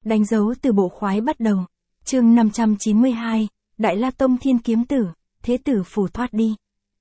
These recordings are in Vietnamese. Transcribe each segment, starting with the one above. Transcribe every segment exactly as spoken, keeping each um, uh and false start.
Đánh dấu từ bộ khoái bắt đầu. Chương năm trăm chín mươi hai, Đại La Tông Thiên Kiếm Tử, Thế tử phủ thoát đi.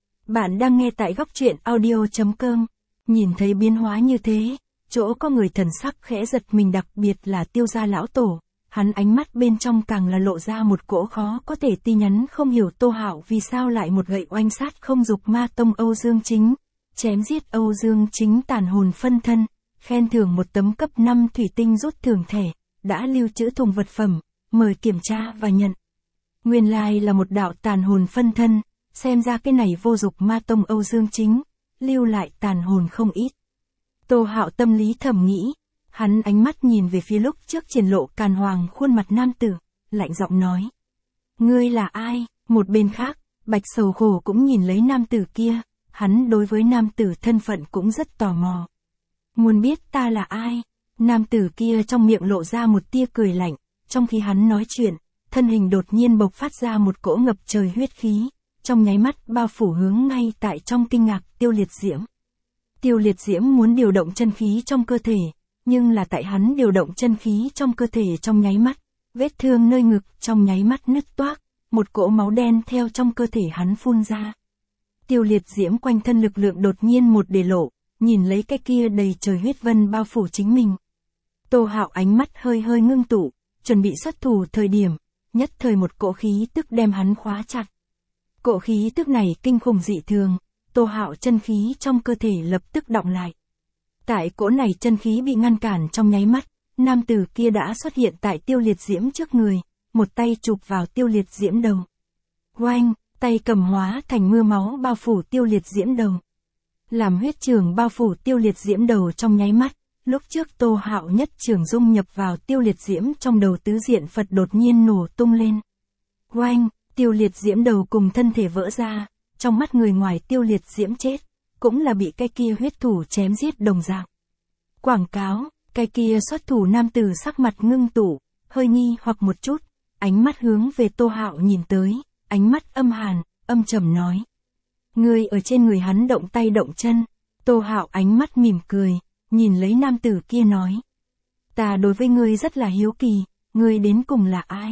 Bạn đang nghe tại góc truyện audio chấm com. Nhìn thấy biến hóa như thế, chỗ có người thần sắc khẽ giật mình, đặc biệt là Tiêu gia lão tổ. Hắn ánh mắt bên trong càng là lộ ra một cỗ khó có thể tin nhắn, không hiểu Tô Hạo vì sao lại một gậy oanh sát không dục ma tông Âu Dương Chính, chém giết Âu Dương Chính tàn hồn phân thân, khen thưởng một tấm cấp năm thủy tinh rút thưởng thẻ, đã lưu trữ thùng vật phẩm, mời kiểm tra và nhận. Nguyên lai là một đạo tàn hồn phân thân, xem ra cái này vô dục ma tông Âu Dương Chính, lưu lại tàn hồn không ít. Tô Hạo tâm lý thầm nghĩ, hắn ánh mắt nhìn về phía lúc trước triển lộ càn hoàng khuôn mặt nam tử, lạnh giọng nói. Ngươi là ai? Một bên khác, Bạch Sầu Khổ cũng nhìn lấy nam tử kia, hắn đối với nam tử thân phận cũng rất tò mò. Muốn biết ta là ai? Nam tử kia trong miệng lộ ra một tia cười lạnh, trong khi hắn nói chuyện, thân hình đột nhiên bộc phát ra một cỗ ngập trời huyết khí, trong nháy mắt bao phủ hướng ngay tại trong kinh ngạc Tiêu Liệt Diễm. Tiêu Liệt Diễm muốn điều động chân khí trong cơ thể, nhưng là tại hắn điều động chân khí trong cơ thể trong nháy mắt, vết thương nơi ngực trong nháy mắt nứt toác, một cỗ máu đen theo trong cơ thể hắn phun ra. Tiêu Liệt Diễm quanh thân lực lượng đột nhiên một để lộ, nhìn lấy cái kia đầy trời huyết vân bao phủ chính mình. Tô Hạo ánh mắt hơi hơi ngưng tụ, chuẩn bị xuất thủ thời điểm, nhất thời một cỗ khí tức đem hắn khóa chặt. Cỗ khí tức này kinh khủng dị thường, Tô Hạo chân khí trong cơ thể lập tức đọng lại. Tại cỗ này chân khí bị ngăn cản trong nháy mắt, nam tử kia đã xuất hiện tại Tiêu Liệt Diễm trước người, một tay chụp vào Tiêu Liệt Diễm đầu. Oanh, tay cầm hóa thành mưa máu bao phủ Tiêu Liệt Diễm đầu. Làm huyết trường bao phủ Tiêu Liệt Diễm đầu trong nháy mắt, lúc trước Tô Hạo nhất trường dung nhập vào Tiêu Liệt Diễm trong đầu tứ diện Phật đột nhiên nổ tung lên. Oanh, Tiêu Liệt Diễm đầu cùng thân thể vỡ ra, trong mắt người ngoài Tiêu Liệt Diễm chết, cũng là bị cái kia huyết thủ chém giết đồng dạng. Quảng cáo, cái kia xuất thủ nam tử sắc mặt ngưng tụ, hơi nghi hoặc một chút, ánh mắt hướng về Tô Hạo nhìn tới, ánh mắt âm hàn, âm trầm nói. Ngươi ở trên người hắn động tay động chân. Tô Hạo ánh mắt mỉm cười, nhìn lấy nam tử kia nói. Ta đối với ngươi rất là hiếu kỳ, ngươi đến cùng là ai?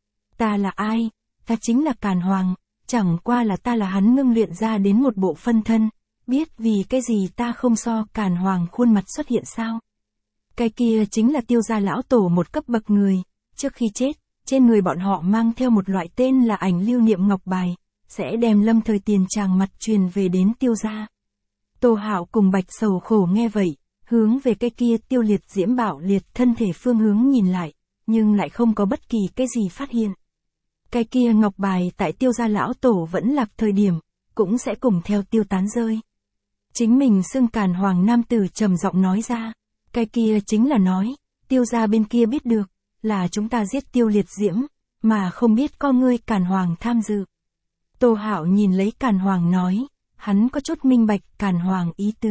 Ta là ai? Ta chính là Càn Hoàng, chẳng qua là ta là hắn ngưng luyện ra đến một bộ phân thân, biết vì cái gì ta không so Càn Hoàng khuôn mặt xuất hiện sao? Cái kia chính là Tiêu gia lão tổ một cấp bậc người, trước khi chết, trên người bọn họ mang theo một loại tên là ảnh lưu niệm ngọc bài, sẽ đem lâm thời tiền tràng mặt truyền về đến Tiêu gia. Tô Hạo cùng Bạch Sầu Khổ nghe vậy, hướng về cái kia Tiêu Liệt Diễm bảo liệt thân thể phương hướng nhìn lại, nhưng lại không có bất kỳ cái gì phát hiện. Cái kia ngọc bài tại Tiêu gia lão tổ vẫn lạc thời điểm, cũng sẽ cùng theo tiêu tán rơi. Chính mình xưng Càn Hoàng nam tử trầm giọng nói ra, cái kia chính là nói, Tiêu gia bên kia biết được, là chúng ta giết Tiêu Liệt Diễm, mà không biết có ngươi Càn Hoàng tham dự. Tô Hạo nhìn lấy Càn Hoàng nói, hắn có chút minh bạch Càn Hoàng ý tứ.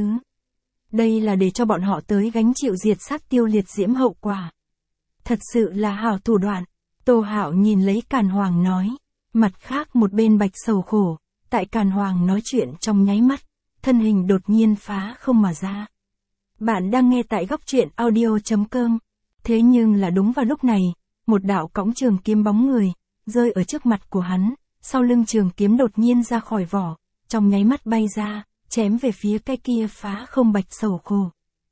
Đây là để cho bọn họ tới gánh chịu diệt sát Tiêu Liệt Diễm hậu quả. Thật sự là hảo thủ đoạn. Tô Hạo nhìn lấy Càn Hoàng nói, mặt khác một bên Bạch Sầu Khổ, tại Càn Hoàng nói chuyện trong nháy mắt, thân hình đột nhiên phá không mà ra. Bạn đang nghe tại góc truyện audio chấm com. Thế nhưng là đúng vào lúc này, một đạo cõng trường kiếm bóng người, rơi ở trước mặt của hắn, sau lưng trường kiếm đột nhiên ra khỏi vỏ, trong nháy mắt bay ra, chém về phía cái kia phá không Bạch Sầu Khổ.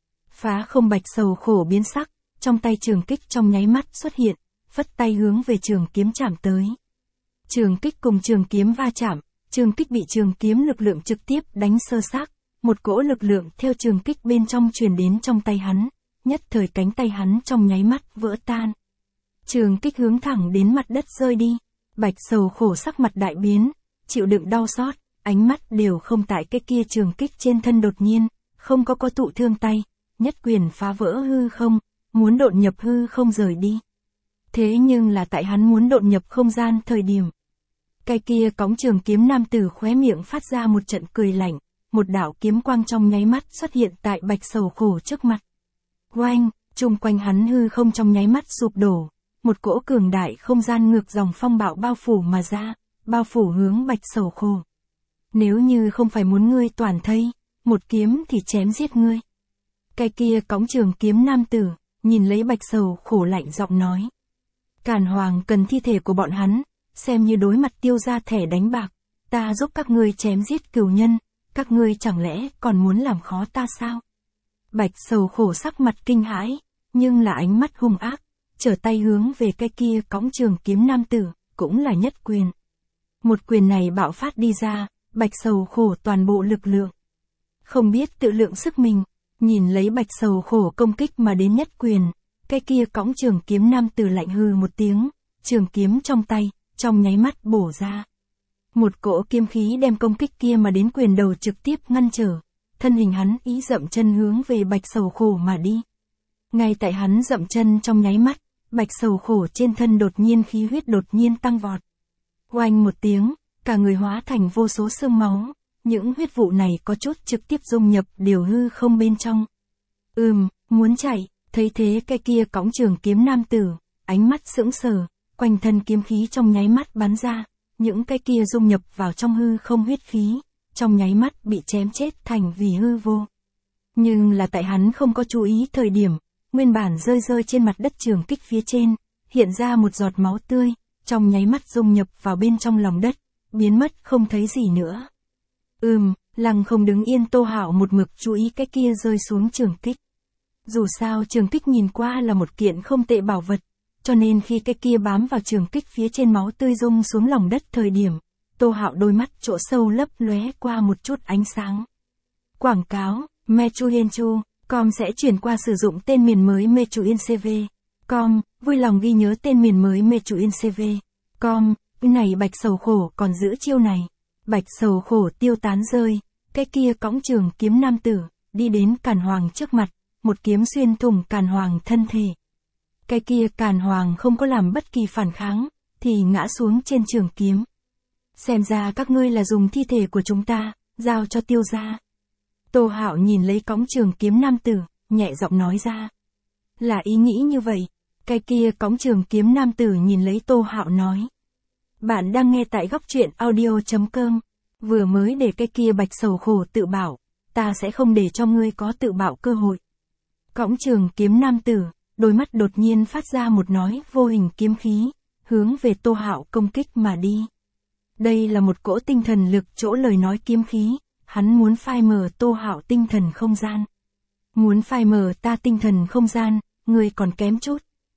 Phá không Bạch Sầu Khổ biến sắc, trong tay trường kích trong nháy mắt xuất hiện, phất tay hướng về trường kiếm chạm tới. Trường kích cùng trường kiếm va chạm, trường kích bị trường kiếm lực lượng trực tiếp đánh sơ xác, một cỗ lực lượng theo trường kích bên trong truyền đến trong tay hắn, nhất thời cánh tay hắn trong nháy mắt vỡ tan. Trường kích hướng thẳng đến mặt đất rơi đi, Bạch Sầu Khổ sắc mặt đại biến, chịu đựng đau xót, ánh mắt đều không tại cái kia trường kích trên thân đột nhiên, không có có thụ thương tay, nhất quyền phá vỡ hư không, muốn độn nhập hư không rời đi. Thế nhưng là tại hắn muốn độn nhập không gian thời điểm. Cái kia cõng trường kiếm nam tử khóe miệng phát ra một trận cười lạnh, một đạo kiếm quang trong nháy mắt xuất hiện tại Bạch Sầu Khổ trước mặt. Oanh, chung quanh hắn hư không trong nháy mắt sụp đổ, một cỗ cường đại không gian ngược dòng phong bạo bao phủ mà ra, bao phủ hướng Bạch Sầu Khổ. Nếu như không phải muốn ngươi toàn thây, một kiếm thì chém giết ngươi. Cái kia cõng trường kiếm nam tử, nhìn lấy Bạch Sầu Khổ lạnh giọng nói. Càn Hoàng cần thi thể của bọn hắn, xem như đối mặt Tiêu gia thẻ đánh bạc, ta giúp các ngươi chém giết cừu nhân, các ngươi chẳng lẽ còn muốn làm khó ta sao? Bạch Sầu Khổ sắc mặt kinh hãi, nhưng là ánh mắt hung ác, trở tay hướng về cái kia cõng trường kiếm nam tử, cũng là nhất quyền. Một quyền này bạo phát đi ra, Bạch Sầu Khổ toàn bộ lực lượng. Không biết tự lượng sức mình, nhìn lấy Bạch Sầu Khổ công kích mà đến nhất quyền, cái kia cõng trường kiếm nam tử lạnh hừ một tiếng, trường kiếm trong tay, trong nháy mắt bổ ra. Một cỗ kiếm khí đem công kích kia mà đến quyền đầu trực tiếp ngăn trở, thân hình hắn ý dậm chân hướng về Bạch Sầu Khổ mà đi. Ngay tại hắn dậm chân trong nháy mắt, Bạch Sầu Khổ trên thân đột nhiên khí huyết đột nhiên tăng vọt. Oanh một tiếng, cả người hóa thành vô số xương máu, những huyết vụ này có chút trực tiếp dung nhập điều hư không bên trong. Ừm, muốn chạy, thấy thế cái kia cõng trường kiếm nam tử, ánh mắt sững sờ, quanh thân kiếm khí trong nháy mắt bắn ra, những cái kia dung nhập vào trong hư không huyết khí, trong nháy mắt bị chém chết thành vì hư vô. Nhưng là tại hắn không có chú ý thời điểm, nguyên bản rơi rơi trên mặt đất trường kích phía trên, hiện ra một giọt máu tươi, trong nháy mắt dung nhập vào bên trong lòng đất, biến mất không thấy gì nữa. Ừm, Lăng không đứng yên Tô Hạo một mực chú ý cái kia rơi xuống trường kích. Dù sao trường kích nhìn qua là một kiện không tệ bảo vật, cho nên khi cái kia bám vào trường kích phía trên máu tươi rung xuống lòng đất thời điểm, Tô Hạo đôi mắt chỗ sâu lấp lóe qua một chút ánh sáng. Quảng cáo, Mechuyenchu, com sẽ chuyển qua sử dụng tên miền mới Mechuyencv. Com, vui lòng ghi nhớ tên miền mới Mechuyencv. Com, này Bạch Sầu Khổ còn giữ chiêu này. Bạch Sầu Khổ tiêu tán rơi, cái kia cõng trường kiếm nam tử, đi đến Càn Hoàng trước mặt, một kiếm xuyên thủng Càn Hoàng thân thể. Cái kia Càn Hoàng không có làm bất kỳ phản kháng, thì ngã xuống trên trường kiếm. Xem ra các ngươi là dùng thi thể của chúng ta, giao cho Tiêu gia. Tô Hạo nhìn lấy cõng trường kiếm nam tử, nhẹ giọng nói ra. Là ý nghĩ như vậy, cái kia cõng trường kiếm nam tử nhìn lấy Tô Hạo nói. Bạn đang nghe tại góc truyện audio chấm com, vừa mới để cái kia Bạch Sầu Khổ tự bảo, ta sẽ không để cho ngươi có tự bảo cơ hội. Cõng trường kiếm nam tử, đôi mắt đột nhiên phát ra một nói vô hình kiếm khí, hướng về Tô Hạo công kích mà đi. Đây là một cỗ tinh thần lực chỗ lời nói kiếm khí, hắn muốn phai mờ Tô Hạo tinh thần không gian. Muốn phai mờ ta tinh thần không gian, ngươi còn kém chút.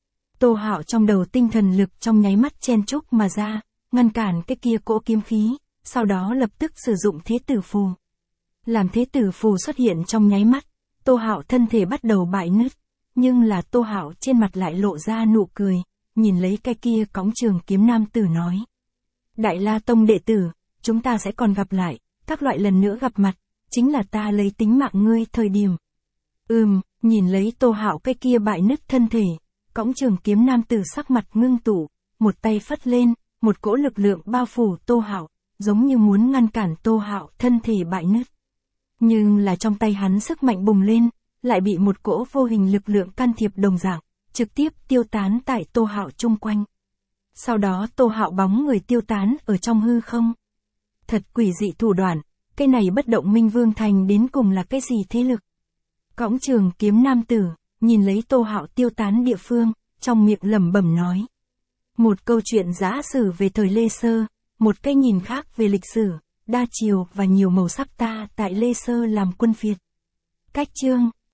Tô Hạo trong đầu tinh thần lực trong nháy mắt chen chúc mà ra, ngăn cản cái kia cỗ kiếm khí, sau đó lập tức sử dụng thế tử phù. Làm thế tử phù xuất hiện trong nháy mắt, Tô Hạo thân thể bắt đầu bại nứt, nhưng là Tô Hạo trên mặt lại lộ ra nụ cười, nhìn lấy cái kia cõng trường kiếm nam tử nói. Đại La Tông đệ tử, chúng ta sẽ còn gặp lại, các loại lần nữa gặp mặt, chính là ta lấy tính mạng ngươi thời điểm. Ừm, nhìn lấy Tô Hạo cái kia bại nứt thân thể, cõng trường kiếm nam tử sắc mặt ngưng tụ, một tay phất lên, một cỗ lực lượng bao phủ Tô Hạo, giống như muốn ngăn cản Tô Hạo thân thể bại nứt. Nhưng là trong tay hắn sức mạnh bùng lên, lại bị một cỗ vô hình lực lượng can thiệp đồng dạng, trực tiếp tiêu tán tại Tô Hạo chung quanh. Sau đó Tô Hạo bóng người tiêu tán ở trong hư không. Thật quỷ dị thủ đoạn, cái này bất động minh vương thành đến cùng là cái gì thế lực? Cõng trường kiếm nam tử, nhìn lấy Tô Hạo tiêu tán địa phương, trong miệng lẩm bẩm nói. Một câu chuyện giả sử về thời Lê Sơ, một cái nhìn khác về lịch sử, đa chiều và nhiều màu sắc ta tại Lê Sơ làm quân phiệt. Cách chương